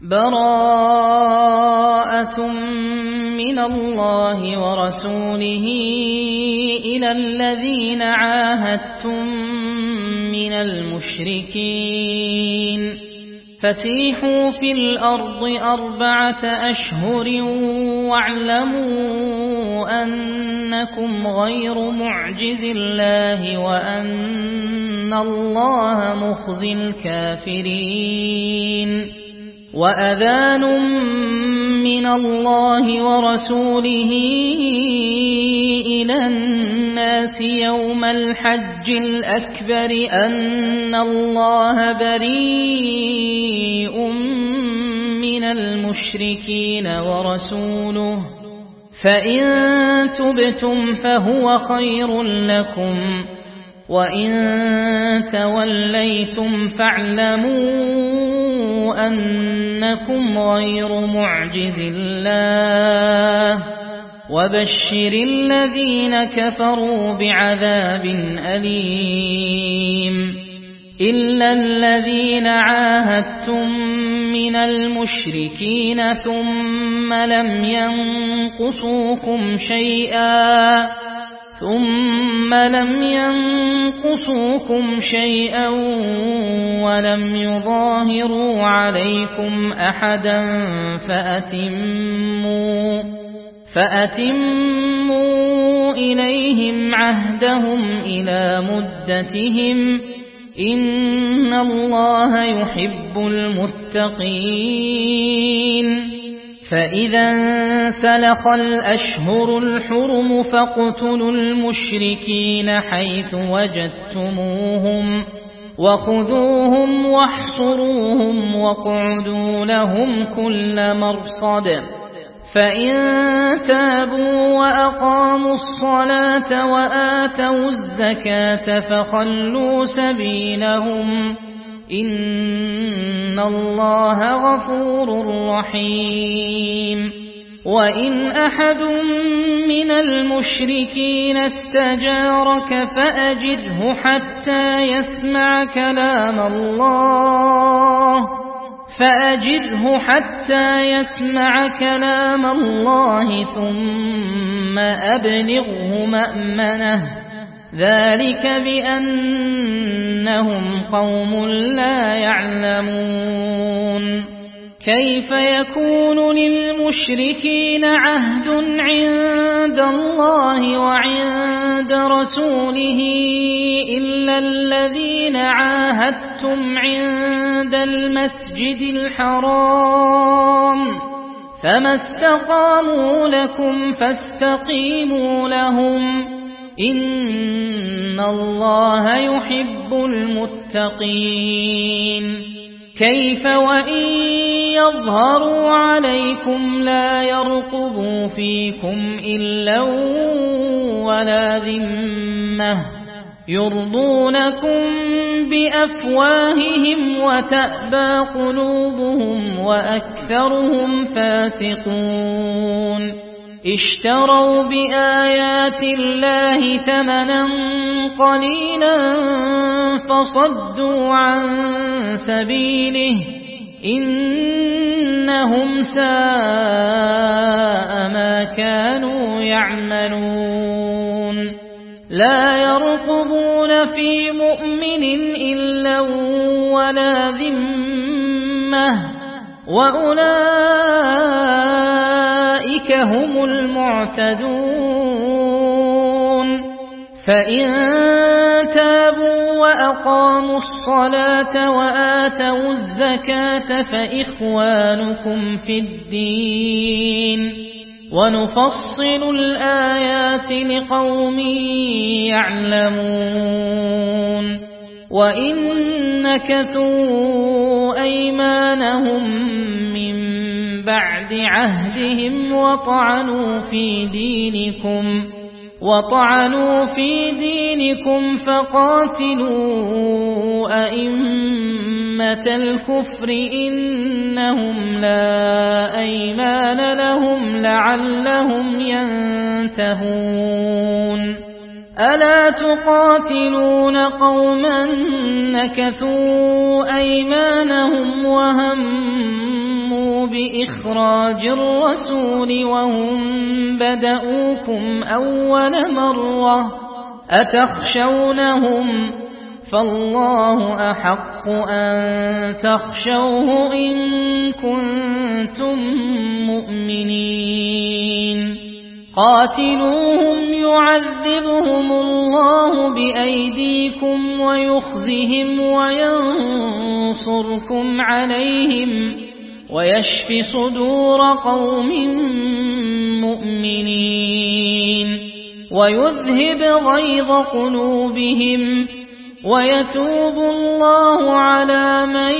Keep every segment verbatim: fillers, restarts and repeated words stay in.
براءة من الله ورسوله إلى الذين عاهدتم من المشركين فسيحوا في الأرض أربعة أشهر واعلموا أنكم غير معجز الله وأن الله مخزي الكافرين وأذان من الله ورسوله إلى الناس يوم الحج الأكبر أن الله بريء من المشركين ورسوله فإن تبتم فهو خير لكم وإن توليتم فاعلموا أنكم غير معجز الله وبشر الذين كفروا بعذاب أليم إلا الذين عاهدتم من المشركين ثم لم ينقصوكم شيئا ثم لم ينقصوكم شيئا ولم يظاهروا عليكم أحدا فأتموا فأتموا إليهم عهدهم إلى مدتهم إن الله يحب المتقين فإذا انسلخ الأشهر الحرم فاقتلوا المشركين حيث وجدتموهم وخذوهم واحصروهم واقعدوا لهم كل مرصد فإن تابوا وأقاموا الصلاة وآتوا الزكاة فخلوا سبيلهم إن الله غفور رحيم وإن أحد من المشركين استجارك فأجره حتى يسمع كلام الله فأجره حتى يسمع كلام الله ثم أبلغه مأمنه ذلك بأنهم قوم لا يعلمون كيف يكون للمشركين عهد عند الله وعند رسوله إلا الذين عاهدتم عند المسجد الحرام فما استقاموا لكم فاستقيموا لهم إن الله يحب المتقين كيف وإن يظهروا عليكم لا يرقبوا فيكم إلا ولا ذمة يرضونكم بأفواههم وتأبى قلوبهم وأكثرهم فاسقون اشتروا بآيات الله ثمنا قليلا فصدوا عن سبيله إنهم ساء ما كانوا يعملون لا يرقبون في مؤمن إلا ولا ذمة وأولئك هم المعتدون فإن تابوا وأقاموا الصلاة وآتوا الزكاة فإخوانكم في الدين ونفصل الآيات لقوم يعلمون وإن نكثوا أيمانهم من بعد عهدهم وطعنوا في دينكم وطعنوا في دينكم فقاتلوا أئمة الكفر إنهم لا أيمان لهم لعلهم ينتهون ألا تقاتلون قوما نكثوا أيمانهم وهموا بإخراج الرسول وهم بدؤوكم أول مرة أتخشونهم فالله أحق أن تخشوه إن كنتم مؤمنين قاتلوهم يعذبهم الله بأيديكم ويخزهم وينصركم عليهم ويشف صدور قوم مؤمنين ويذهب غيظ قلوبهم ويتوب الله على من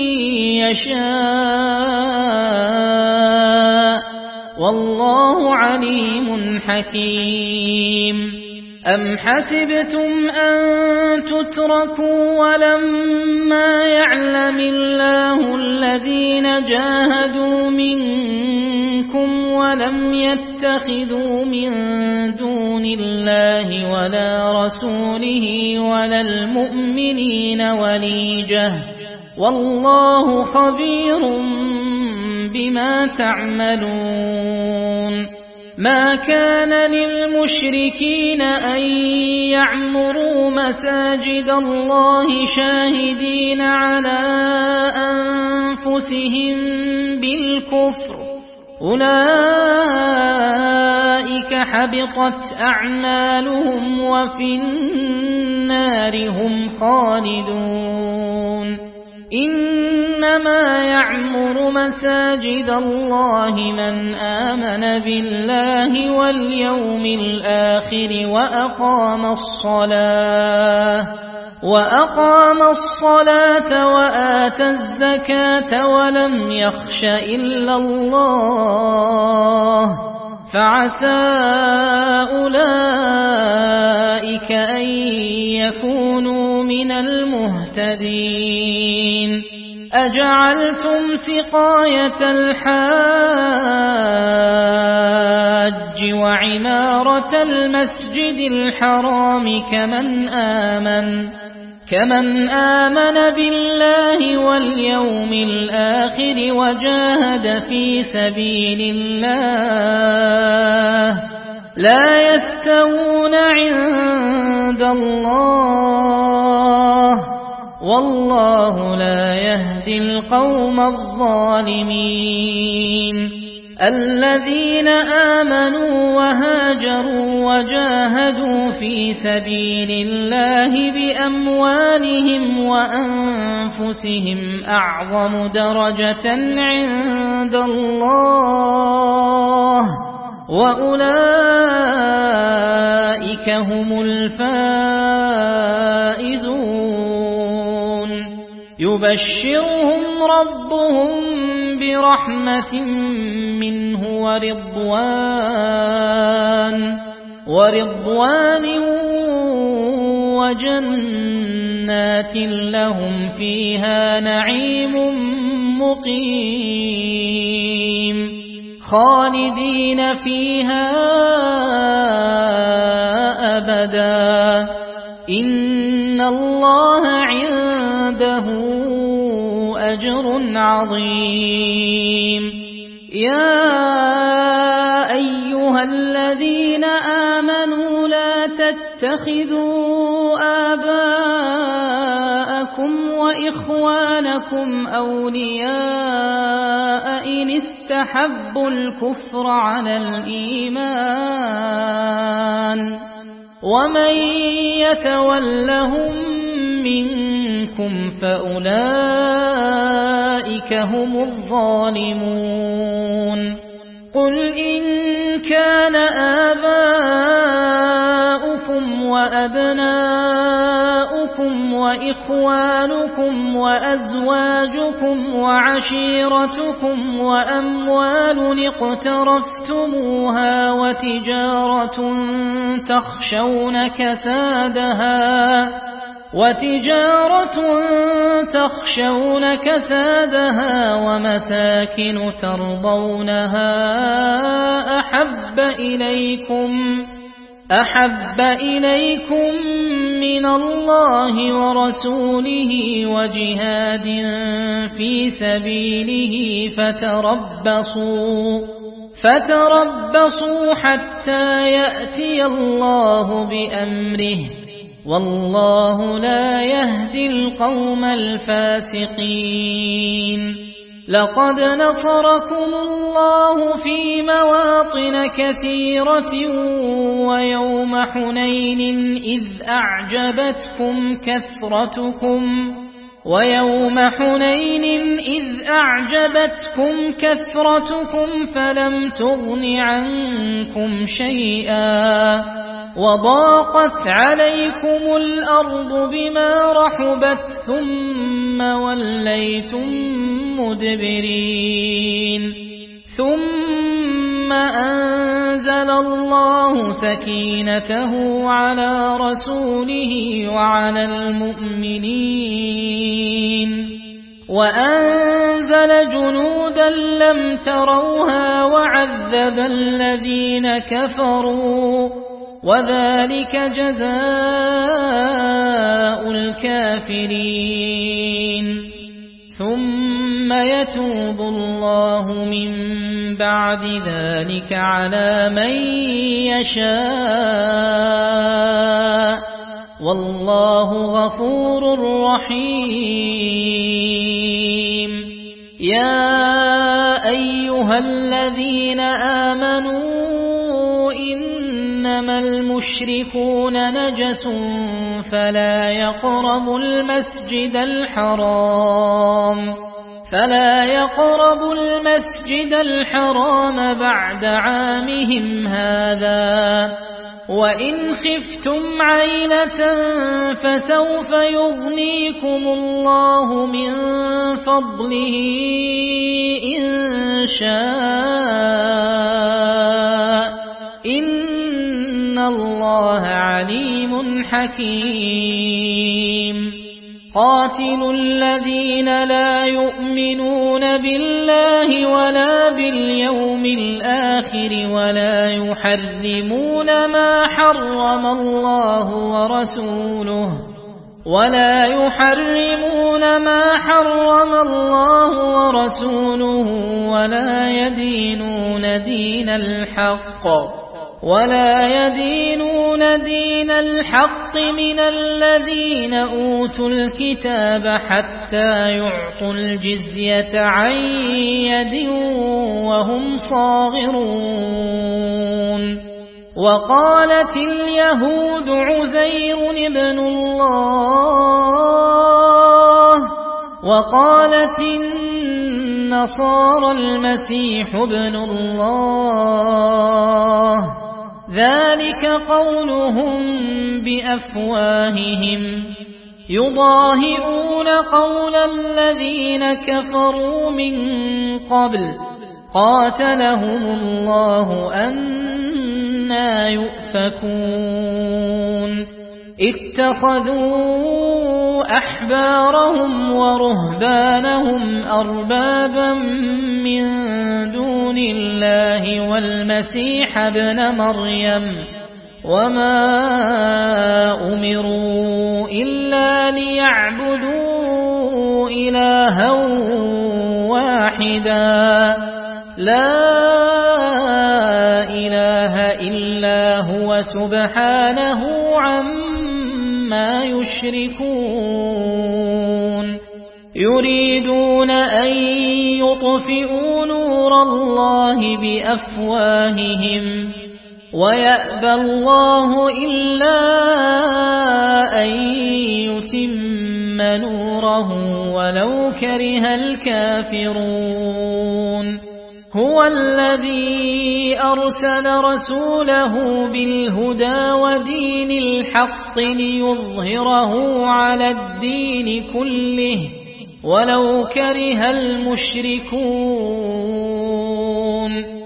يشاء والله عليم حكيم أم حسبتم أن تتركوا ولما يعلم الله الذين جاهدوا منكم ولم يتخذوا من دون الله ولا رسوله ولا المؤمنين وليجة والله خبير بما تعملون ما كان للمشركين أن يعمروا مساجد الله شاهدين على أنفسهم بالكفر أولئك حبطت أعمالهم وفي النار هم خالدون إنما يعمر مساجد الله من آمن بالله واليوم الآخر وأقام الصلاة وأقام الصلاة وآتى الزكاة ولم يخش إلا الله فعسى أولئك أن يكونوا من المهتدين أجعلتم سقاية الحاج وعمارة المسجد الحرام كمن آمن كمن آمن بالله واليوم الآخر وجاهد في سبيل الله لا يستوون عند الله والله لا يهدي القوم الظالمين الذين آمنوا وهاجروا وجاهدوا في سبيل الله بأموالهم وأنفسهم أعظم درجة عند الله وأولئك هم الفائزون يبشرهم ربهم برحمة منه ورضوان ورضوان وجنات لهم فيها نعيم مقيم خالدين فيها أبدا إن الله عنده أجر عظيم يا أيها الذين آمنوا لا تتخذوا آباءكم وإخوانكم أولياء إن استحبوا الكفر على الإيمان ومن يتولهم منكم فأولئك هم الظالمون قل إن كان آباؤكم وأبناؤكم وإخوانكم وأزواجكم وعشيرتكم وأموال اقترفتموها وتجارة تخشون كسادها وتجارة تخشون كسادها ومساكن ترضونها أحب إليكم أحب إليكم من الله ورسوله وجهاد في سبيله فتربصوا فتربصوا حتى يأتي الله بأمره والله لا يهدي القوم الفاسقين لقد نصركم الله في مواطن كثيرة ويوم حنين إذ أعجبتكم كثرتكم ويوم حنين إذ أعجبتكم كثرتكم فلم تغن عنكم شيئا وضاقت عليكم الأرض بما رحبت ثم وليتم مدبرين ثم أنزل الله سكينته على رسوله وعلى المؤمنين وأنزل جنودا لم تروها وعذب الذين كفروا وذلك جزاء الكافرين ثم يتوب الله من بعد ذلك على من يشاء والله غفور رحيم يا أيها الذين آمنوا إنما المشركون نجس فلا يقربوا المسجد الحرام فلا يقربوا المسجد الحرام بعد عامهم هذا وإن خفتم عيلة فسوف يغنيكم الله من فضله إن شاء إن الله عليم حكيم قاتلوا الذين لا يؤمنون بالله ولا باليوم الآخر ولا يحرمون ما حرم الله ورسوله ولا يحرمون ما حرم الله ورسوله ولا يدينون دين الحق ولا يدينون دين الحق من الذين أوتوا الكتاب حتى يعطوا الجزية عن يد وهم صاغرون وقالت اليهود عزير ابن الله وقالت النصارى المسيح ابن الله ذلك قولهم بأفواههم يضاهئون قول الذين كفروا من قبل قاتلهم الله أنى يؤفكون اتخذوا أحبارهم ورهبانهم أربابا من دون الله والمسيح ابن مريم وما أمروا إلا ليعبدوا إلها واحدا لا إله إلا هو سبحانه عما يشركون يريدون أن يطفئوا نور الله بأفواههم ويأبى الله إلا أن يتم نوره ولو كره الكافرون هو الذي أرسل رسوله بالهدى ودين الحق ليظهره على الدين كله ولو كره المشركون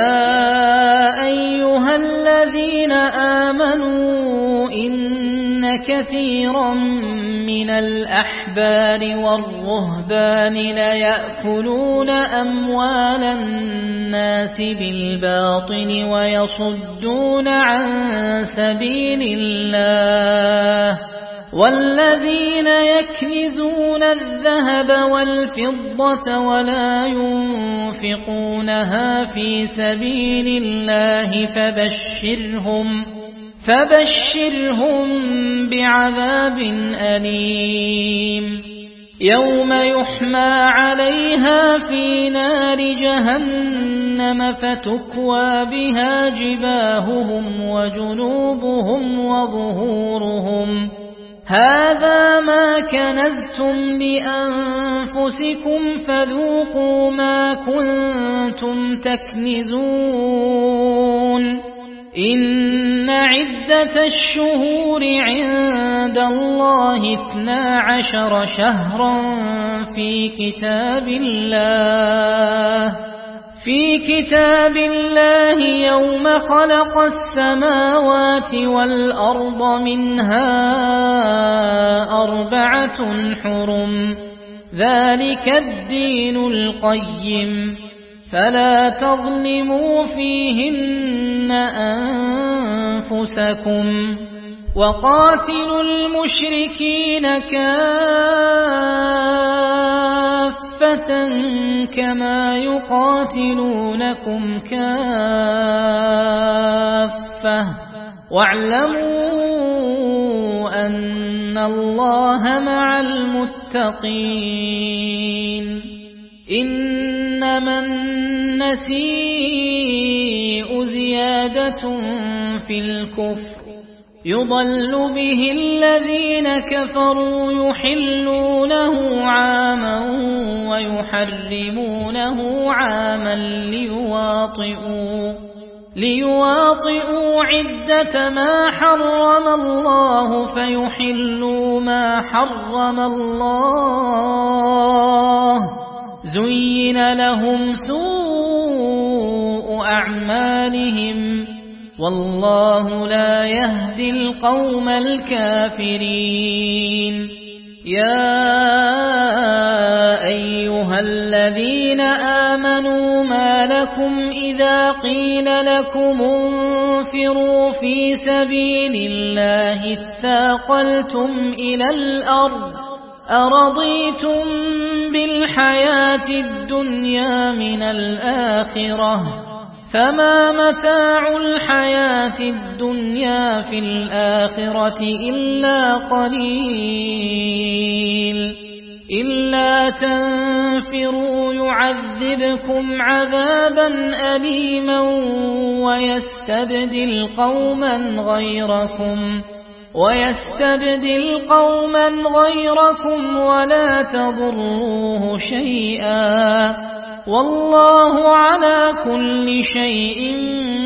يا أيها الذين آمنوا إن كثيرا من الأحبار والرهبان ليأكلون أموال الناس بالباطل ويصدون عن سبيل الله والذين يكنزون الذهب والفضة ولا ينفقونها في سبيل الله فبشرهم فبشرهم بعذاب أليم يوم يحمى عليها في نار جهنم فتكوى بها جباههم وجنوبهم وظهورهم هذا ما كنزتم لأنفسكم فذوقوا ما كنتم تكنزون إن عدة الشهور عند الله اثنا عشر شهرا في كتاب الله في كتاب الله يوم خلق السماوات والأرض منها أربعة حرم ذلك الدين القيم فلا تظلموا فيهن أنفسكم وقاتلوا المشركين كافة كما يقاتلونكم كافة واعلموا أن الله مع المتقين إنما النسيء زيادة في الكفر يضل به الذين كفروا يحلونه عاما ويحرمونه عاما ليواطئوا ليواطئوا عدة ما حرم الله فيحلوا ما حرم الله زين لهم سوء أعمالهم والله لا يهدي القوم الكافرين يا أيها الذين آمنوا ما لكم إذا قيل لكم انفروا في سبيل الله اثاقلتم إلى الأرض أرضيتم بالحياة الدنيا من الآخرة فما متاع الحياة الدنيا في الآخرة إلا قليل إلا تنفروا يعذبكم عذابا أليما ويستبدل قوما غيركم ويستبدل قوما غيركم ولا تضروه شيئا والله على كل شيء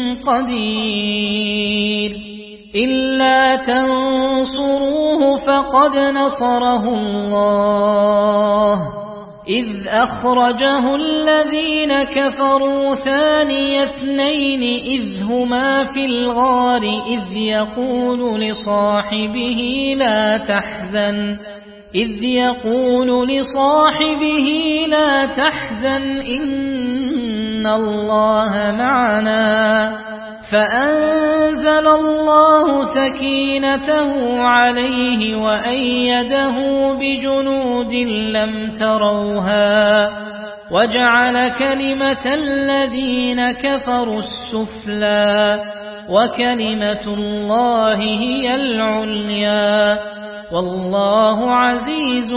قدير إلا تنصروه فقد نصره الله إذ أخرجه الذين كفروا ثاني اثنين إذ هما في الغار إذ يقول لصاحبه لا تحزن إذ يقول لصاحبه لا تحزن إن الله معنا فأنزل الله سكينته عليه وأيده بجنود لم تروها وجعل كلمة الذين كفروا السفلى وكلمة الله هي العليا والله عزيز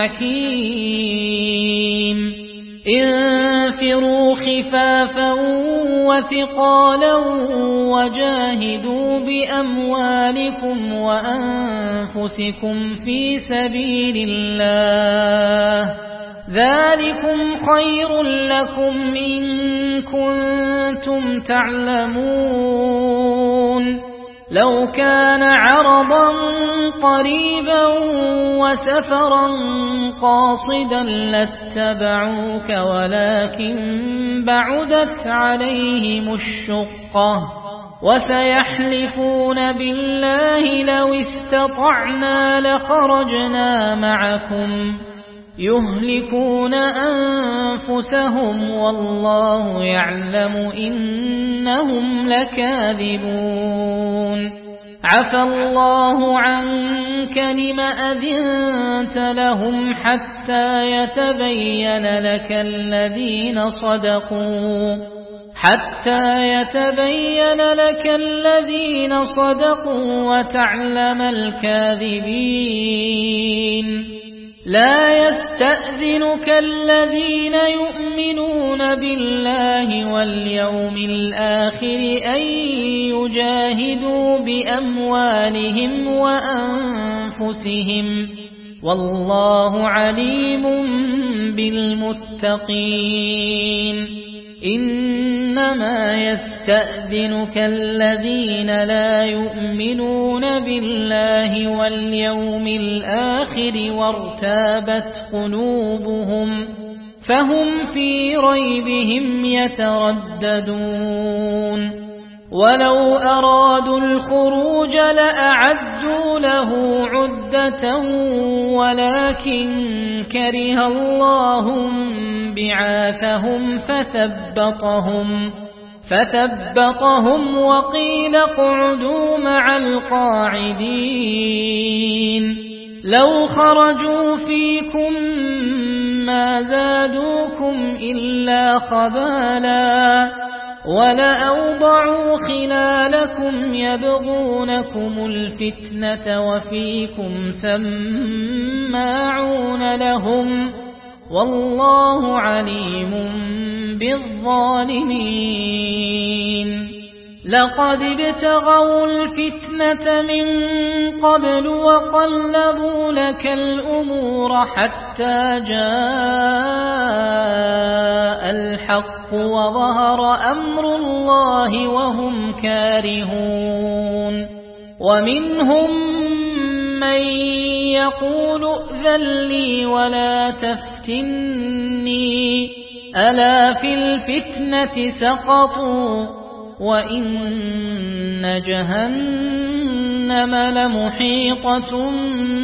حكيم انفروا خفافا وثقالا وجاهدوا بأموالكم وأنفسكم في سبيل الله ذلكم خير لكم إن كنتم تعلمون لو كان عرضا قريبا وسفرا قاصدا لاتبعوك ولكن بعدت عليهم الشقة وسيحلفون بالله لو استطعنا لخرجنا معكم يهلكون أنفسهم والله يعلم إنهم لكاذبون عفى الله عنك لم أذنت لهم حتى يتبين لك الذين صدقوا حتى يتبين لك الذين صدقوا وتعلم الكاذبين لا يستأذنك الذين يؤمنون بالله واليوم الآخر أن يجاهدوا بأموالهم وأنفسهم والله عليم بالمتقين إنما يستأذنك الذين لا يؤمنون بالله واليوم الآخر وارتابت قلوبهم فهم في ريبهم يترددون ولو أرادوا الخروج لأعدوا له عدة ولكن كره الله بعاثهم فثبطهم فثبطهم وقيل اقعدوا مع القاعدين لو خرجوا فيكم ما زادوكم إلا خبالا ولأوضعوا خلالكم يبغونكم الفتنة وفيكم سماعون لهم والله عليم بالظالمين لقد ابتغوا الفتنة من قبل وقلبوا لك الأمور حتى جاء الحق وظهر أمر الله وهم كارهون ومنهم من يقول ائذن لي ولا تفتني ألا في الفتنة سقطوا وإن جهنم لمحيطة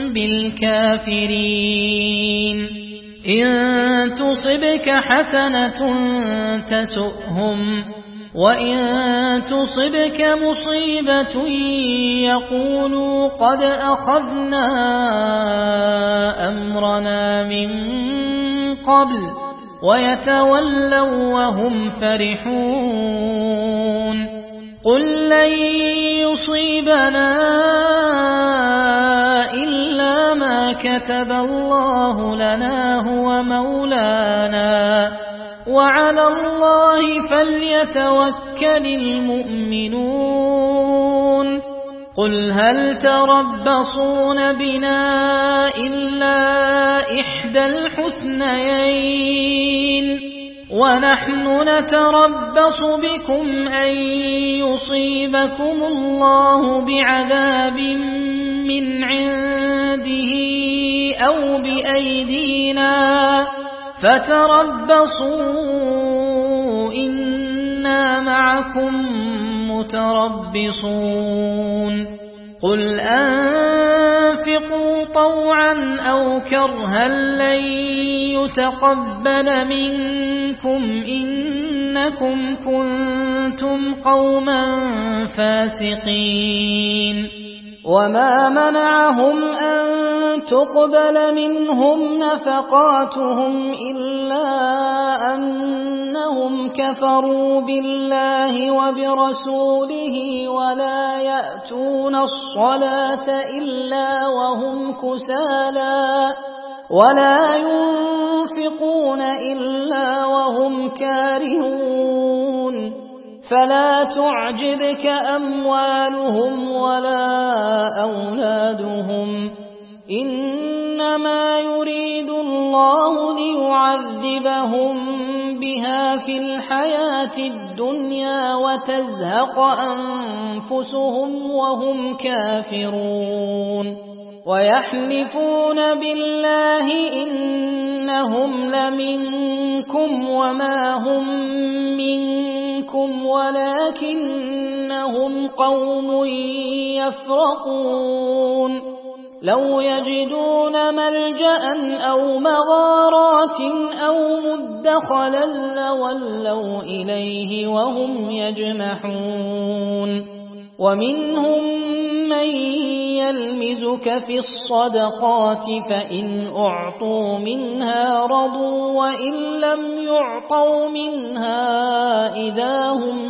بالكافرين إن تصبك حسنة تسؤهم وإن تصبك مصيبة يقولوا قد أخذنا أمرنا من قبل ويتولوا وهم فرحون قل لن يصيبنا إلا ما كتب الله لنا هو مولانا وعلى الله فليتوكل المؤمنون قل هل تربصون بنا إلا إحدى الحسنيين ونحن نتربص بكم أن يصيبكم الله بعذاب من عنده أو بأيدينا فتربصوا إنا معكم متربصون قل أنفقوا طوعا أو كرها لن يتقبل منكم إنكم كنتم قوما فاسقين وما منعهم أن تقبل منهم نفقاتهم إلا أنهم كفروا بالله وبرسوله ولا يأتون الصلاة إلا وهم كسالى ولا ينفقون إلا وهم كارهون فلا تعجبك أموالهم ولا أولادهم إنما يريد الله ليعذبهم بها في الحياة الدنيا وتزهق أنفسهم وهم كافرون ويحلفون بالله إنهم لمنكم وما هم منكم منكم ولكنهم قوم يفرقون لو يجدون ملجأ أو مغارات أو مدخلا لولوا إليه وهم يجمحون ومنهم من يلمزك في الصدقات فإن أعطوا منها رضوا وإن لم يعطوا منها إذا هم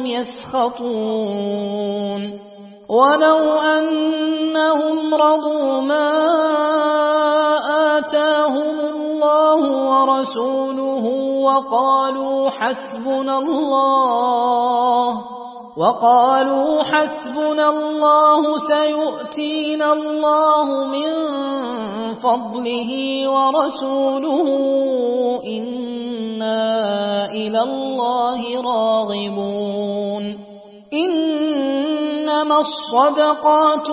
يسخطون ولو أنهم رضوا ما آتاهم الله ورسوله وقالوا حسبنا الله وقالوا حسبنا الله سيؤتينا الله من فضله ورسوله إنا إلى الله راغبون إنما الصدقات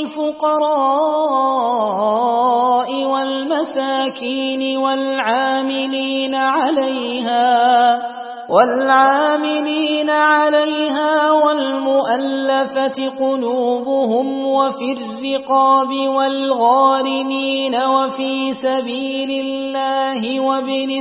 للفقراء والمساكين والعاملين عليها والعاملين عليها والمؤلفة قلوبهم وفي الرقاب والغارمين وفي سبيل الله وابن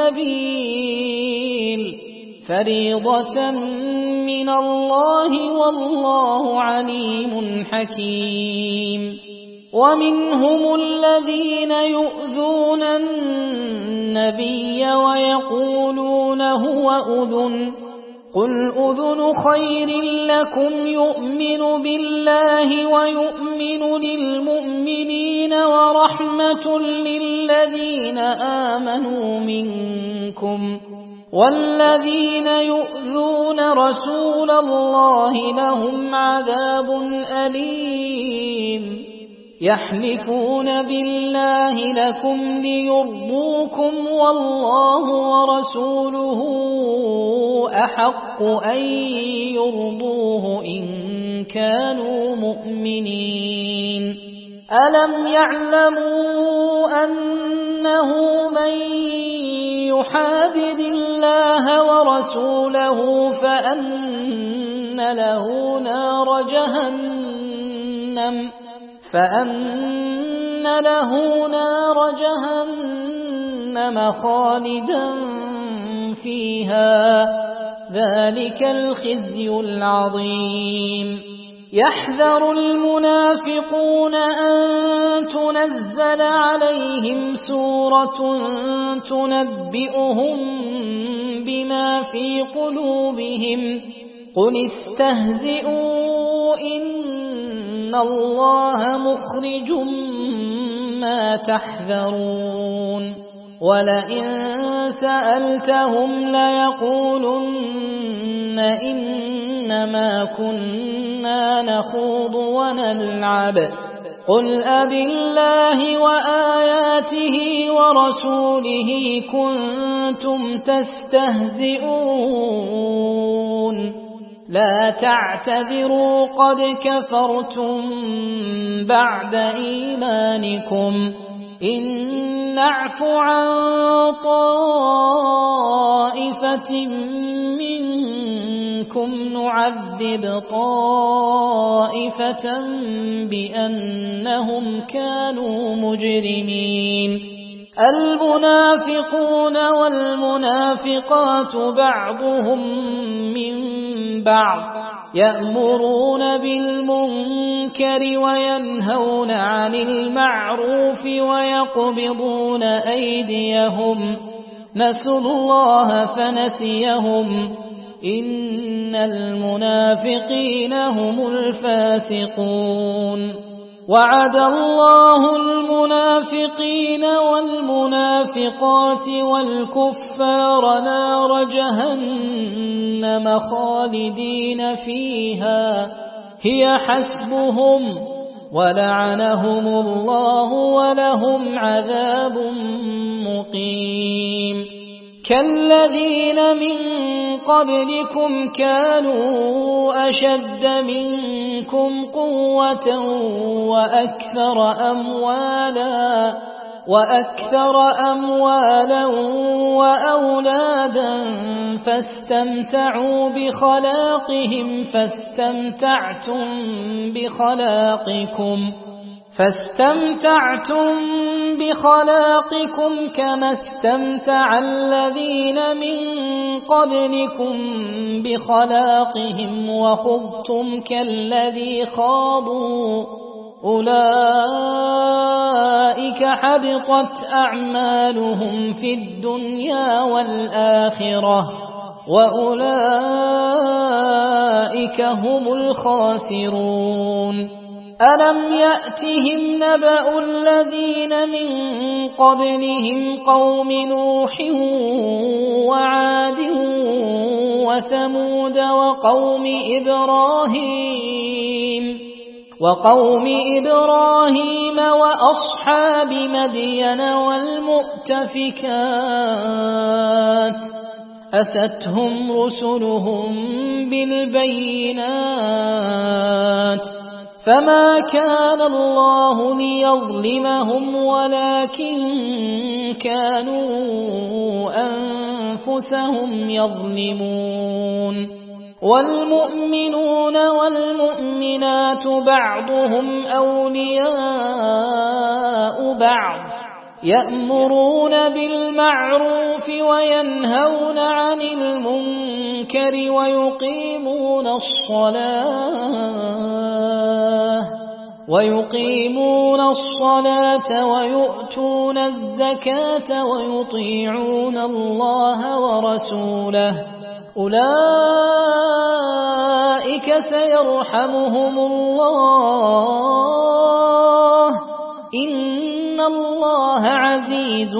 السبيل فريضة من الله والله عليم حكيم ومنهم الذين يؤذون النبي ويقولون هو أذن قل أذن خير لكم يؤمن بالله ويؤمن للمؤمنين ورحمة للذين آمنوا منكم والذين يؤذون رسول الله لهم عذاب أليم يحلفون بالله لكم ليرضوكم والله ورسوله أحق أن يرضوه إن كانوا مؤمنين ألم يعلموا أنه من يحادد الله ورسوله فأن له نار جهنم فأن له نار جهنم خالدا فيها ذلك الخزي العظيم يحذر المنافقون أن تنزل عليهم سورة تنبئهم بما في قلوبهم قل استهزئوا إن الله مخرج ما تحذرون ولئن سألتهم ليقولن إنما كنا نخوض ونلعب قل أبالله وآياته ورسوله كنتم تستهزئون لا تعتذروا قد كفرتم بعد إيمانكم إن نعف عن طائفة منكم نعذب طائفة بأنهم كانوا مجرمين المنافقون والمنافقات بعضهم من بعض يأمرون بالمنكر وينهون عن المعروف ويقبضون أيديهم نسوا الله فنسيهم إن المنافقين هم الفاسقون وعد الله المنافقين والمنافقات والكفار نار جهنم خالدين فيها هي حسبهم ولعنهم الله ولهم عذاب مقيم كالذين من قبلكم كانوا أشد منكم قوة وأكثر أموالا وأكثر أموالا وأولادا فاستمتعوا بخلاقهم فاستمتعتم بخلاقكم فاستمتعتم بخلاقكم كما استمتع الذين من قبلكم بخلاقهم وخضتم كالذي خاضوا أولئك حبطت أعمالهم في الدنيا والآخرة وأولئك هم الخاسرون ألم يأتهم نبأ الذين من قبلهم قوم نوح وعاد وثمود وقوم إبراهيم وقوم إبراهيم وأصحاب مدين والمؤتفكات أتتهم رسلهم بالبينات فما كان الله ليظلمهم ولكن كانوا أنفسهم يظلمون والمؤمنون والمؤمنات بعضهم أولياء بعض يأمرون بالمعروف وينهون عن المنكر ويقيمون الصلاة ويقيمون الصلاة ويؤتون الزكاة ويطيعون الله ورسوله أولئك سيرحمهم الله إن الله عزيز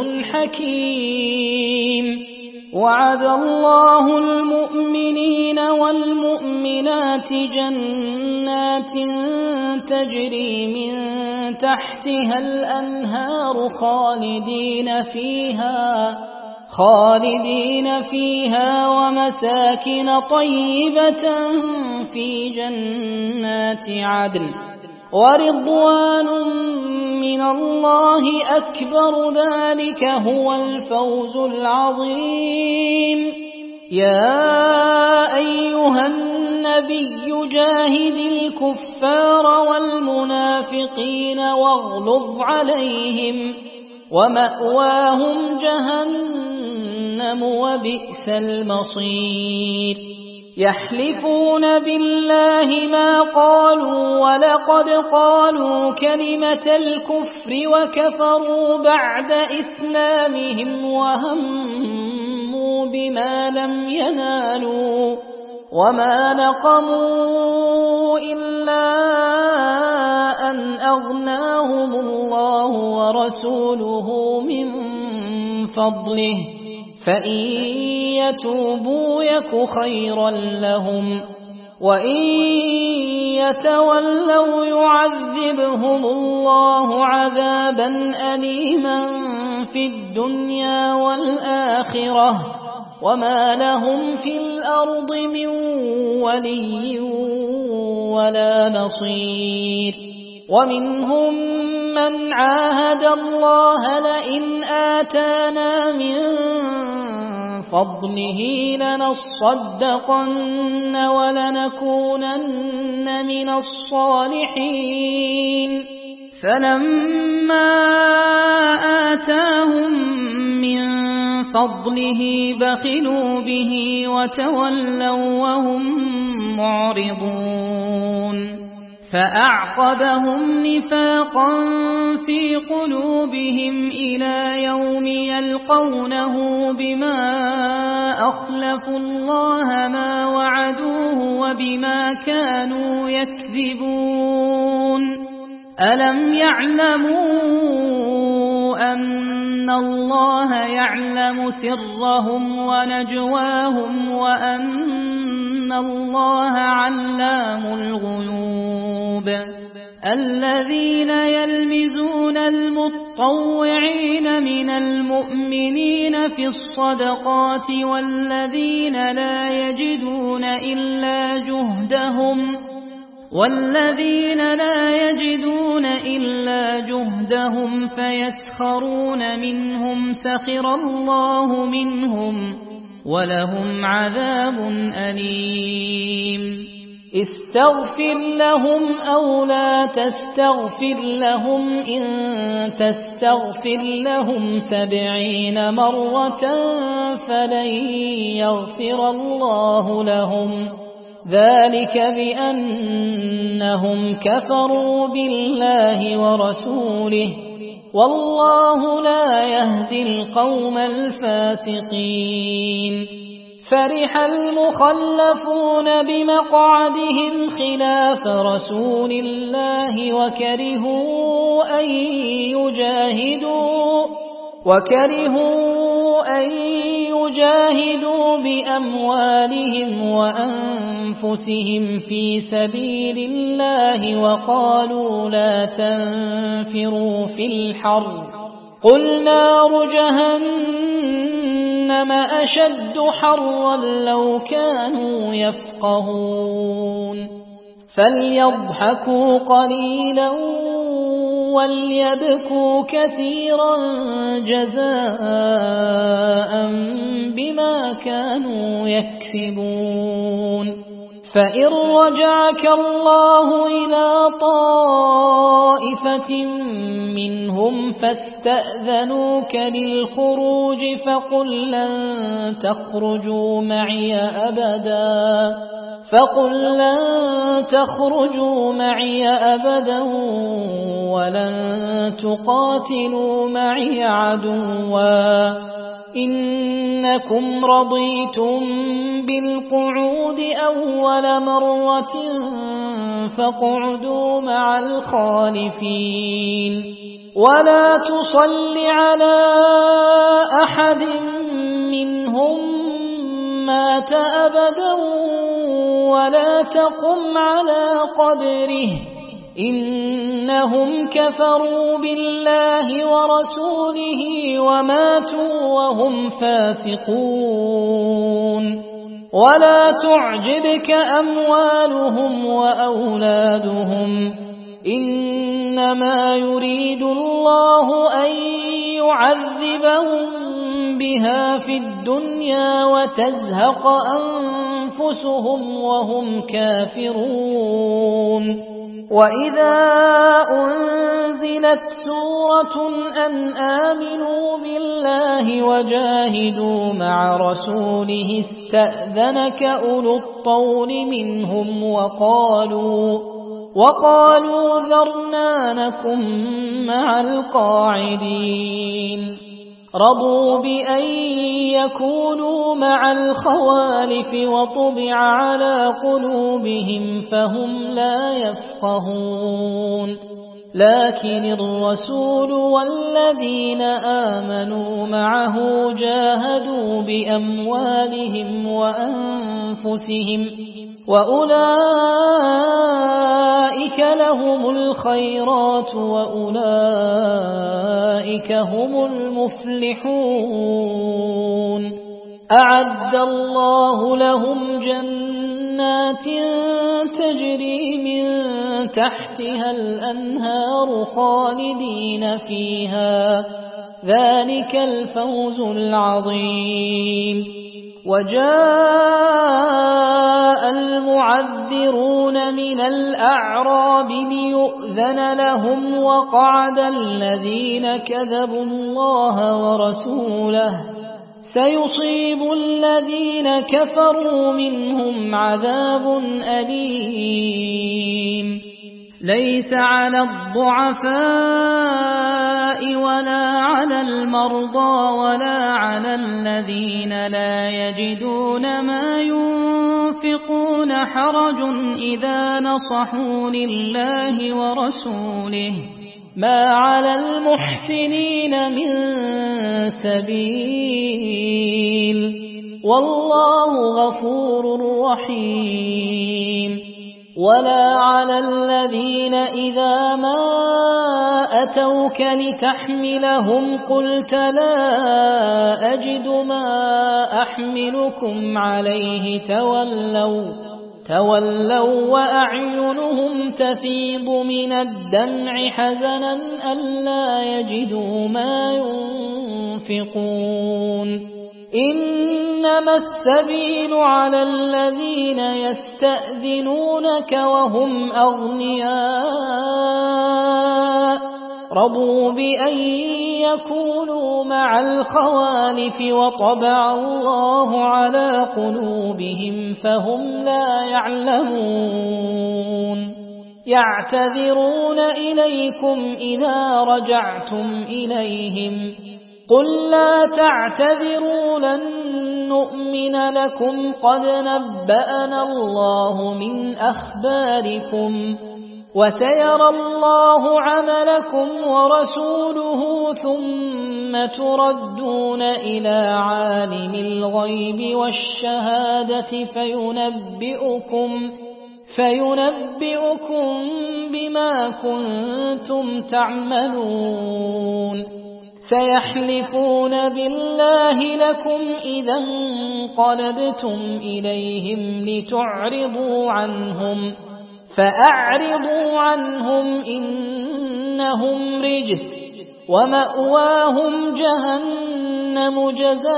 حكيم وعد الله المؤمنين والمؤمنات جنات تجري من تحتها الأنهار خالدين فيها خالدين فيها ومساكن طيبة في جنات عدن ورضوان من الله أكبر ذلك هو الفوز العظيم يا أيها النبي جاهد الكفار والمنافقين واغلظ عليهم ومأواهم جهنم وبئس المصير يحلفون بالله ما قالوا ولقد قالوا كلمة الكفر وكفروا بعد إسلامهم وهموا بما لم ينالوا وما نقموا إلا أن أغناهم الله ورسوله من فضله فإن يتوبوا يك خيرا لهم وإن يتولوا يعذبهم الله عذابا أليما في الدنيا والآخرة وما لهم في الأرض من ولي ولا نصير ومنهم من عاهد الله لئن آتانا من فضله لنصدقن ولنكونن من الصالحين فلما آتاهم من فضله بخلوا به وتولوا وهم معرضون فأعقبهم نفاقا في قلوبهم إلى يوم يلقونه بما أخلفوا الله ما وعدوه وبما كانوا يكذبون ألم يعلموا أن الله يعلم سرهم ونجواهم وأن الله علام الغيوب الذين يلمزون المطوعين من المؤمنين في الصدقات والذين لا يجدون إلا جهدهم والذين لا يجدون إلا جهدهم فيسخرون منهم سخر الله منهم ولهم عذاب أليم استغفر لهم أو لا تستغفر لهم إن تستغفر لهم سبعين مرة فلن يغفر الله لهم ذلك بأنهم كفروا بالله ورسوله والله لا يهدي القوم الفاسقين فرح المخلفون بمقعدهم خلاف رسول الله وكرهوا أن يجاهدوا وكرهوا أن يجاهدوا بأموالهم وأنفسهم في سبيل الله وقالوا لا تنفروا في الحر قل نار جهنم أشد حرا لو كانوا يفقهون فليضحكوا قليلا وليبكوا كثيرا جزاء بما كانوا يكسبون فإن رجعك الله إلى طائفة منهم فاستأذنوك للخروج فقل لن تخرجوا معي أبدا فقل لن تخرجوا معي أبدا ولن تقاتلوا معي عدوا إنكم رضيتم بالقعود أول مرة فاقعدوا مع الخالفين ولا تصل على أحد منهم مات أبدا ولا تقم على قبره إنهم كفروا بالله ورسوله وماتوا وهم فاسقون ولا تعجبك أموالهم وأولادهم إنما يريد الله أن يعذبهم بها في الدنيا وتزهق أنفسهم وهم كافرون وإذا أنزلت سورة أن آمنوا بالله وجاهدوا مع رسوله استأذنك أولو الطول منهم وقالوا وقالوا ذرنا نكن مع القاعدين رضوا بأن يكونوا مع الخوالف وطبع على قلوبهم فهم لا يفقهون لكن الرسول والذين آمنوا معه جاهدوا بأموالهم وأنفسهم وأولئك لهم الخيرات وأولئك هم المفلحون أعد الله لهم جنات تجري من تحتها الأنهار خالدين فيها ذلك الفوز العظيم وجاء المعذرون من الأعراب ليؤذن لهم وقعد الذين كذبوا الله ورسوله سيصيب الذين كفروا منهم عذاب أليم ليس على الضعفاء ولا على المرضى ولا على الذين لا يجدون ما ينفقون حرج إذا نصحوا لله ورسوله ما على المحسنين من سبيل والله غفور رحيم ولا على الذين إذا ما أتوك لتحملهم قلت لا أجد ما أحملكم عليه تولوا تولوا وأعينهم تفيض من الدمع حزنا ألا يجدوا ما ينفقون إنما السبيل على الذين يستأذنونك وهم أغنياء رضوا بأن يكونوا مع الخوالف وطبع الله على قلوبهم فهم لا يعلمون يعتذرون إليكم إذا رجعتم إليهم قل لا تعتذروا لن نؤمن لكم قد نبأنا الله من أخباركم وسيرى الله عملكم ورسوله ثم تردون إلى عالم الغيب والشهادة فينبئكم فينبئكم بما كنتم تعملون سيحلفون بالله لكم إذا انقلبتم إليهم لتعرضوا عنهم فأعرضوا عنهم إنهم رجس ومأواهم جهنم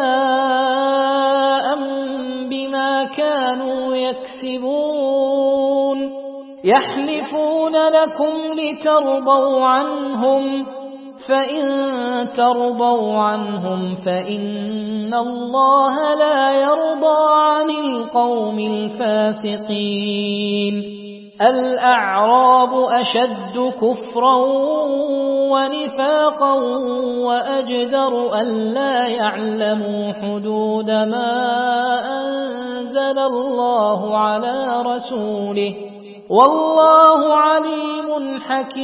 جزاء بما كانوا يكسبون يحلفون لكم لترضوا عنهم فإن ترضوا عنهم فإن الله لا يرضى عن القوم الفاسقين الأعراب أشد كفرا ونفاقا وأجدر ألا يعلموا حدود ما أنزل الله على رسوله والله عليم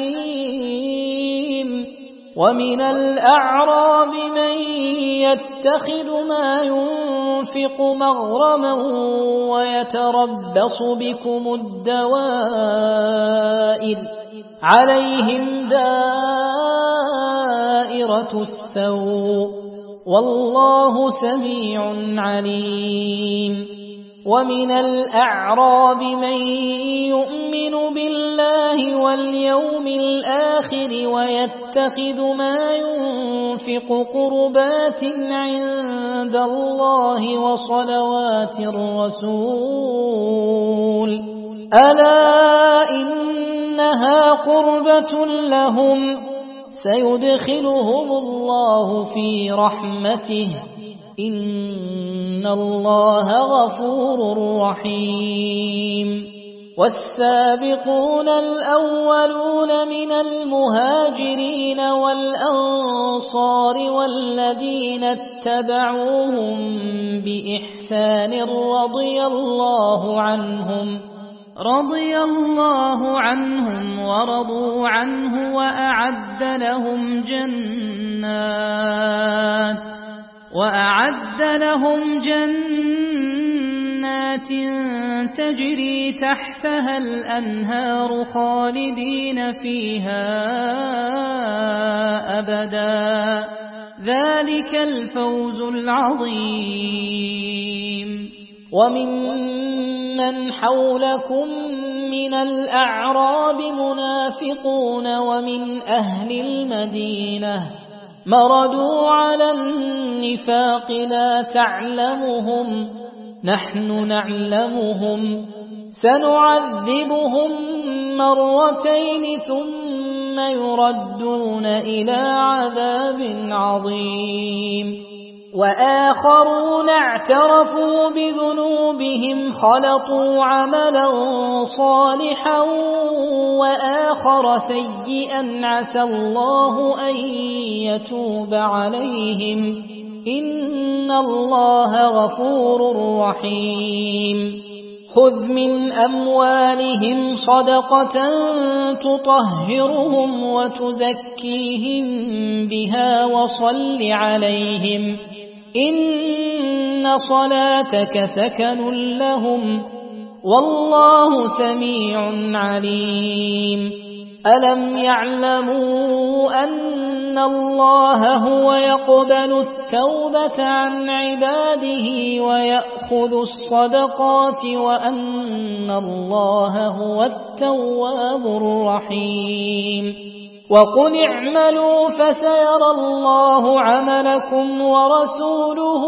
حكيم ومن الأعراب من يتخذ ما ينفق مغرما ويتربص بكم الدوائر عليهم دائرة السوء والله سميع عليم ومن الأعراب من يؤمن بالله واليوم الآخر ويتخذ ما ينفق قربات عند الله وصلوات الرسول ألا إنها قربة لهم سيدخلهم الله في رحمته إن الله غفور رحيم والسابقون الأولون من المهاجرين والأنصار والذين اتبعوهم بإحسان رضي الله عنهم رضي الله عنهم ورضوا عنه وأعد لهم جنات وأعد لهم جنات تجري تحتها الأنهار خالدين فيها أبدا ذلك الفوز العظيم وممن حولكم من الأعراب منافقون ومن أهل المدينة مردوا على النفاق لا تعلمهم نحن نعلمهم سنعذبهم مرتين ثم يردون إلى عذاب عظيم وآخرون اعترفوا بذنوبهم خلطوا عملا صالحا وآخر سيئا عسى الله أن يتوب عليهم إن الله غفور رحيم خذ من أموالهم صدقة تطهرهم وتزكيهم بها وصل عليهم إن صلاتك سكن لهم والله سميع عليم ألم يعلموا أن الله هو يقبل التوبة عن عباده ويأخذ الصدقات وأن الله هو التواب الرحيم وقل اعملوا فسيرى الله عملكم ورسوله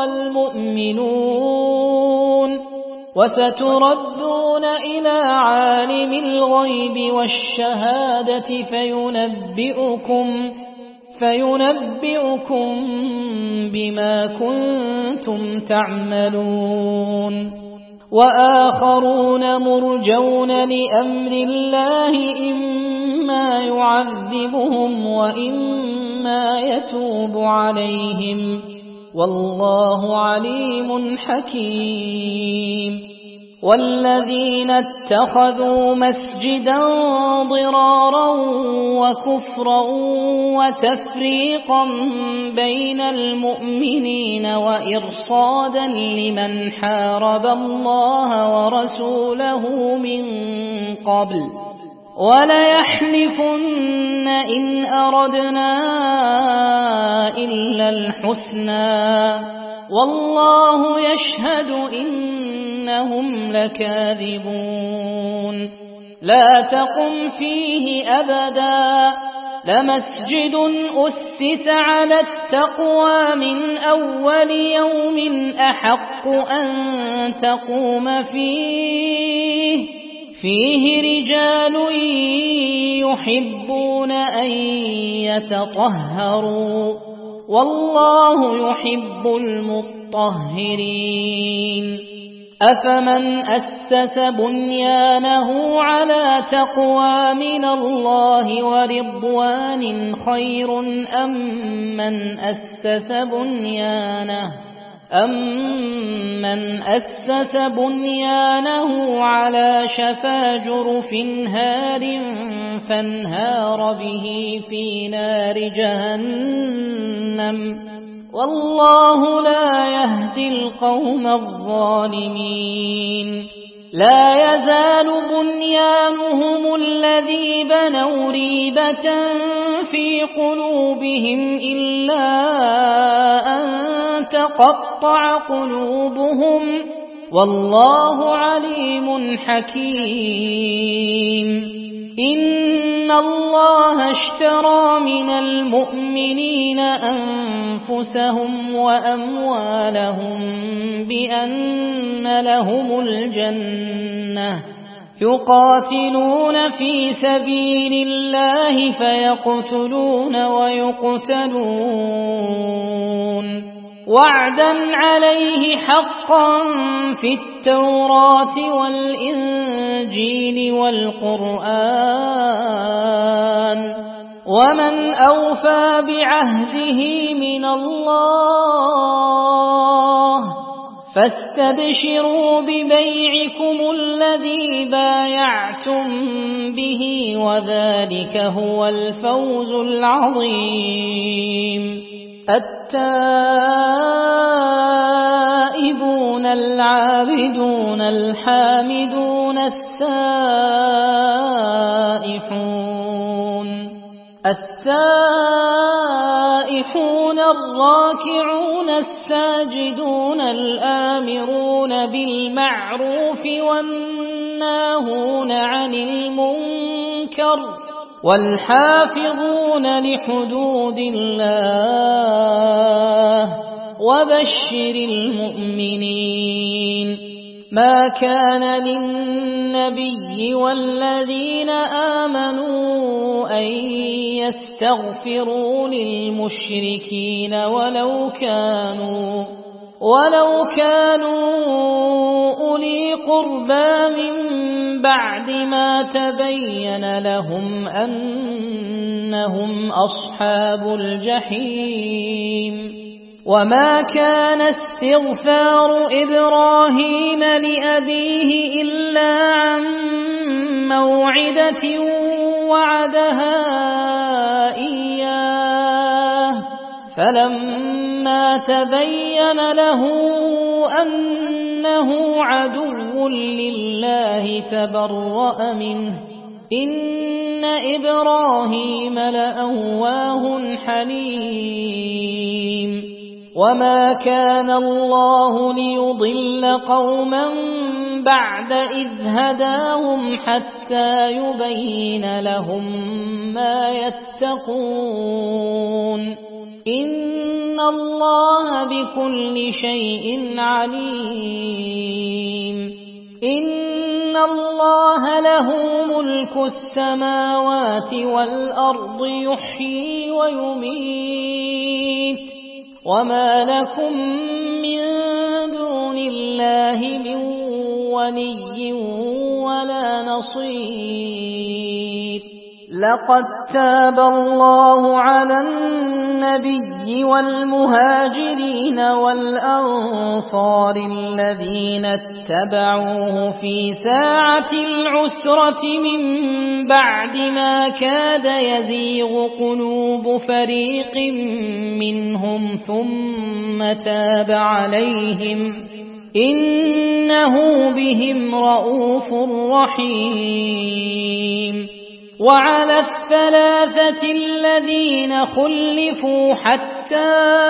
والمؤمنون وستردون إلى عالم الغيب والشهادة فينبئكم, فينبئكم بما كنتم تعملون وآخرون مرجون لأمر الله إما يعذبهم وإما يتوب عليهم والله عليم حكيم والذين اتخذوا مسجدا ضرارا وكفرا وتفريقا بين المؤمنين وإرصادا لمن حارب الله ورسوله من قبل وليحلفن إن أردنا إلا الحسنى والله يشهد إنهم لكاذبون لا تقم فيه أبدا لمسجد أسس على التقوى من أول يوم أحق أن تقوم فيه فيه رجال يحبون أن يتطهروا والله يحب المطهرين أفمن أسس بنيانه على تقوى من الله ورضوان خير أم من أسس بنيانه أَمَّنْ أَسَّسَ بُنْيَانَهُ عَلَى شَفَا جُرُفٍ هَارٍ فَانْهَارَ بِهِ فِي نَارِ جَهَنَّمَ وَاللَّهُ لَا يَهْدِي الْقَوْمَ الظَّالِمِينَ لا يزال بنيانهم الذي بنوا ريبة في قلوبهم إلا أن تقطع قلوبهم والله عليم حكيم إن الله اشترى من المؤمنين أنفسهم وأموالهم بأن لهم الجنة يقاتلون في سبيل الله فيقتلون ويقتلون وعدا عليه حقا في التوراة والإنجيل والقرآن ومن أوفى بعهده من الله فاستبشروا ببيعكم الذي بايعتم به وذلك هو الفوز العظيم التائبون العابدون الحامدون السائحون السائحون الراكعون الساجدون الآمرون بالمعروف والناهون عن المنكر والحافظون لحدود الله وبشر المؤمنين ما كان للنبي والذين آمنوا أن يستغفروا للمشركين ولو كانوا ولو كانوا أولي قربى من بعد ما تبين لهم أنهم أصحاب الجحيم وما كان استغفار إبراهيم لأبيه إلا عن موعدة وعدها إياه فلما تبين له أنه عدو لله تبرأ منه إن إبراهيم لأواه حليم وما كان الله ليضل قوما بعد إذ هداهم حتى يبين لهم ما يتقون إن الله بكل شيء عليم إن الله له ملك السماوات والأرض يحيي ويميت وما لكم من دون الله من ولي ولا نصير لقد تاب الله على النبي والمهاجرين والأنصار الذين اتبعوه في ساعة العسرة من بعد ما كاد يزيغ قلوب فريق منهم ثم تاب عليهم إنه بهم رءوف رحيم وعلى الثلاثة الذين خلفوا حتى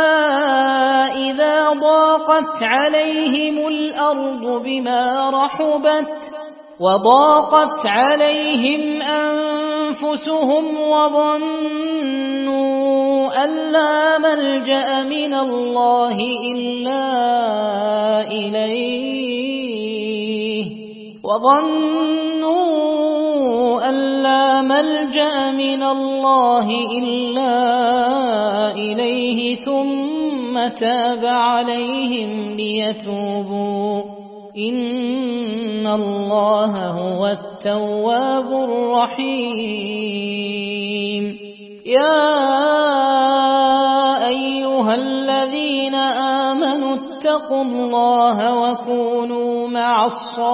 إذا ضاقت عليهم الأرض بما رحبت وضاقت عليهم أنفسهم وظنوا أن لا ملجأ من الله إلا إليه وظنوا أن لا ملجأ من الله إلا إليه ثم تاب عليهم ليتوبوا إن الله هو التواب الرحيم يا أيها الذين آمنوا اتقوا الله وكونوا مع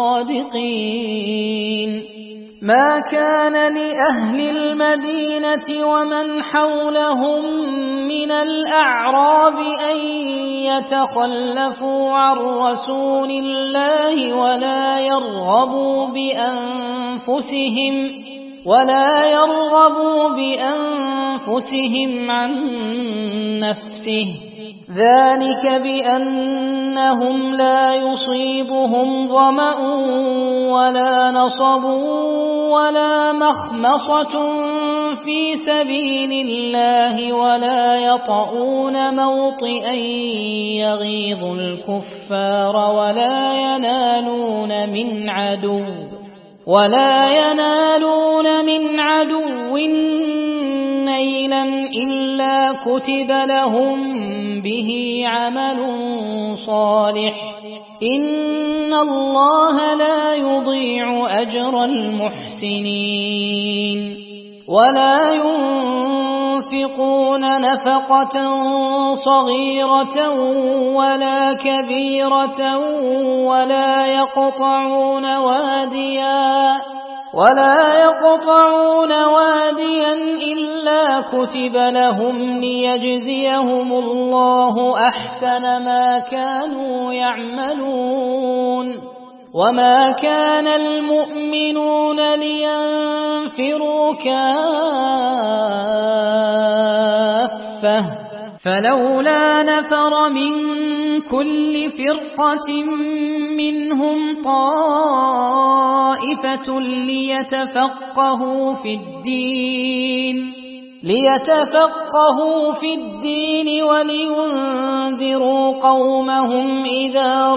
الصادقين ما كان لأهل المدينة ومن حولهم من الأعراب أن يتخلفوا عن رسول الله ولا يرغبوا بأنفسهم ولا يرغبوا بأنفسهم عن نفسه ذلك بأنهم لا يصيبهم ظمأ ولا نصب ولا مخمصة في سبيل الله ولا يطؤون موطئا يغيظ الكفار ولا ينالون من عدو ولا ينالون من عدو نيلا إلا كتب لهم به عمل صالح إن الله لا يضيع أجر المحسنين ولا ينفقون نفقة صغيرة ولا كبيرة ولا يقطعون واديا ولا يقطعون واديا إلا كتب لهم ليجزيهم الله أحسن ما كانوا يعملون وما كان المؤمنون لينفروا كافة فلولا نفر من كل فرقة منهم طائفة ليتفقهوا في الدين ليتفقهوا في الدين ولينذروا قومهم إذا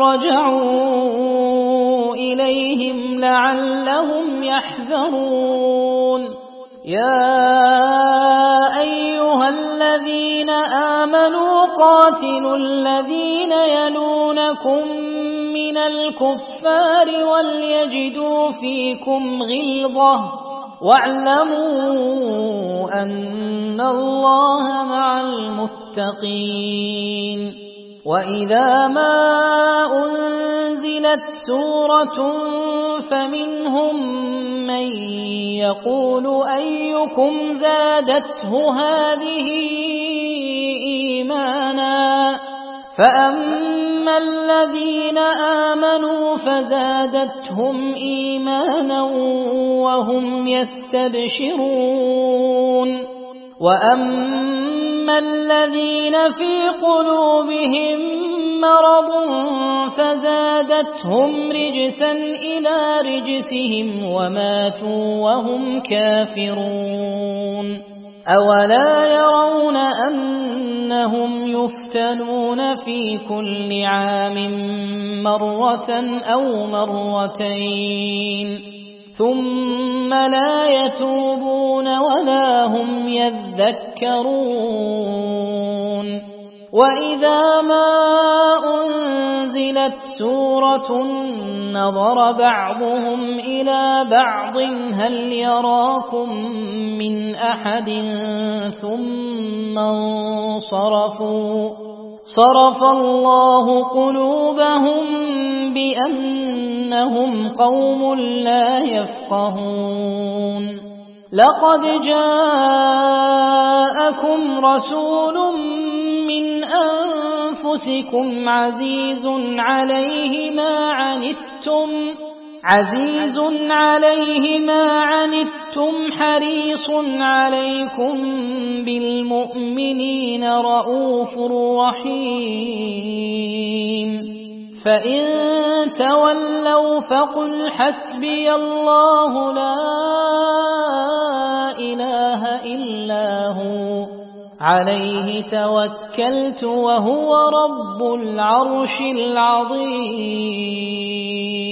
رجعوا إليهم لعلهم يحذرون يا أيها الذين آمنوا قاتلوا الذين يلونكم من الكفار وليجدوا فيكم غلظة واعلموا أن الله مع المتقين وإذا ما أنزلت سورة فمنهم من يقول أيكم زادته هذه إيمانا فأما وأما الذين آمنوا فزادتهم إيمانا وهم يستبشرون وأما الذين في قلوبهم مرض فزادتهم رجسا إلى رجسهم وماتوا وهم كافرون أولا يرون أنهم يفتنون في كل عام مرة أو مرتين ثم لا يتوبون ولا هم يذكرون وإذا ما أنزلت سورة نظر بعضهم إلى بعض هل يراكم من أحد ثم انصرفوا صرف الله قلوبهم بأنهم قوم لا يفقهون لقد جاءكم رسول من أنفسكم عزيز عليه ما عنتم عزيز عليه ما عنتم حريص عليكم بالمؤمنين رؤوف رحيم فإن تولوا فقل حسبي الله لا إله إلا هو عليه توكلت وهو رب العرش العظيم